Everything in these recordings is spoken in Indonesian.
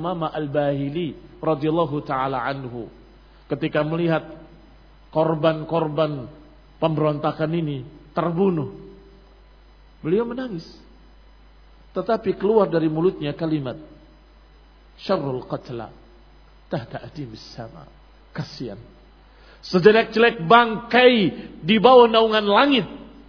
Umamah Al-Bahili radhiyallahu taala anhu ketika melihat korban-korban pemberontakan ini terbunuh. Beliau menangis. Tetapi keluar dari mulutnya kalimat, syarrul qatla tahta adimis sama. Kasihan. Sejelek-jelek bangkai di bawah naungan langit.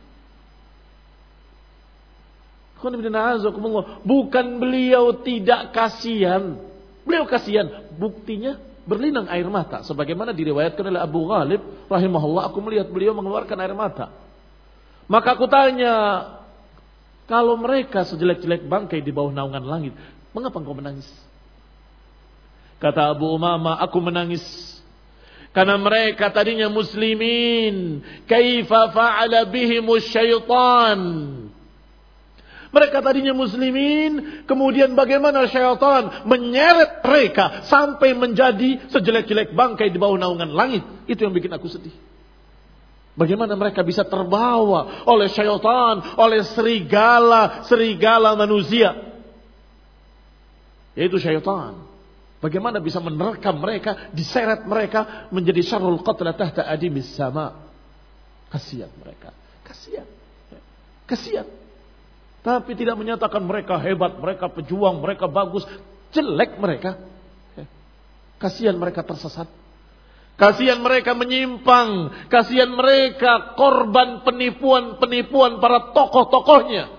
Bukan beliau tidak kasihan. Beliau kasihan. Buktinya berlinang air mata. Sebagaimana diriwayatkan oleh Abu Ghalib rahimahullah. Aku melihat beliau mengeluarkan air mata. Maka aku tanya, kalau mereka sejelek-jelek bangkai di bawah naungan langit, mengapa engkau menangis? Kata Abu Umamah, aku menangis karena mereka tadinya muslimin. Kaifa fa'ala bihimus syaitan. Mereka tadinya muslimin, kemudian bagaimana syaitan menyeret mereka sampai menjadi sejelek-jelek bangkai di bawah naungan langit. Itu yang bikin aku sedih. Bagaimana mereka bisa terbawa oleh syaitan, oleh serigala manusia. Yaitu syaitan. Bagaimana bisa menerkam mereka, diseret mereka menjadi syarrul qatla tahta adimis sama. Kasihan mereka. Kasihan. Tapi tidak menyatakan mereka hebat, mereka pejuang, mereka bagus. Jelek mereka. Kasihan mereka tersesat. Kasihan mereka menyimpang. Kasihan mereka korban penipuan-penipuan para tokoh-tokohnya.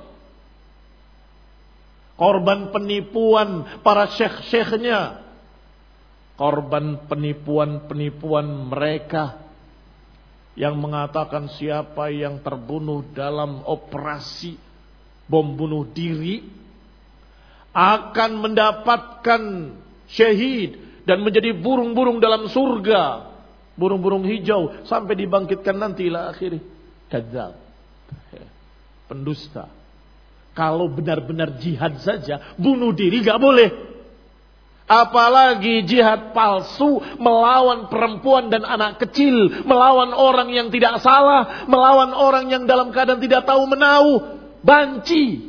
Korban penipuan para syekh-syekhnya. Korban penipuan-penipuan mereka yang mengatakan siapa yang terbunuh dalam operasi bom bunuh diri akan mendapatkan syahid dan menjadi burung-burung dalam surga, burung-burung hijau sampai dibangkitkan nanti ila akhirih. Kadzab, pendusta. Kalau benar-benar jihad saja, bunuh diri gak boleh. Apalagi jihad palsu melawan perempuan dan anak kecil, melawan orang yang tidak salah, melawan orang yang dalam keadaan tidak tahu menahu, banci.